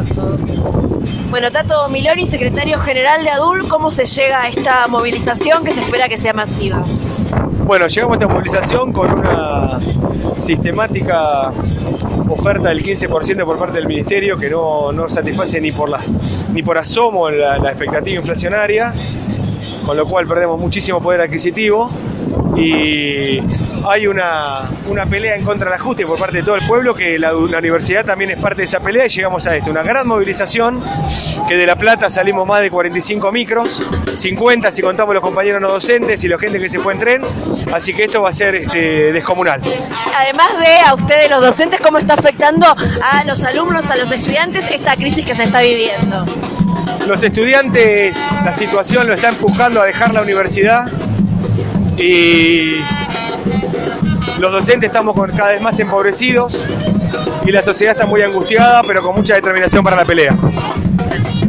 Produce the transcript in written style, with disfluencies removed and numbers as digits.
Bueno, Tato Milori, secretario general de ADUL, ¿cómo se llega a esta movilización que se espera que sea masiva? Bueno, llegamos a esta movilización con una sistemática oferta del 15% por parte del Ministerio que no satisface ni por asomo la expectativa inflacionaria, con lo cual perdemos muchísimo poder adquisitivo y hay una pelea en contra del ajuste por parte de todo el pueblo, que la universidad también es parte de esa pelea, y llegamos a esto, una gran movilización, que de La Plata salimos más de 45 micros, 50 si contamos los compañeros no docentes y la gente que se fue en tren, así que esto va a ser descomunal. Además de a ustedes los docentes, ¿cómo está afectando a los alumnos, a los estudiantes, esta crisis que se está viviendo? Los estudiantes, la situación lo está empujando a dejar la universidad y los docentes estamos cada vez más empobrecidos y la sociedad está muy angustiada, pero con mucha determinación para la pelea.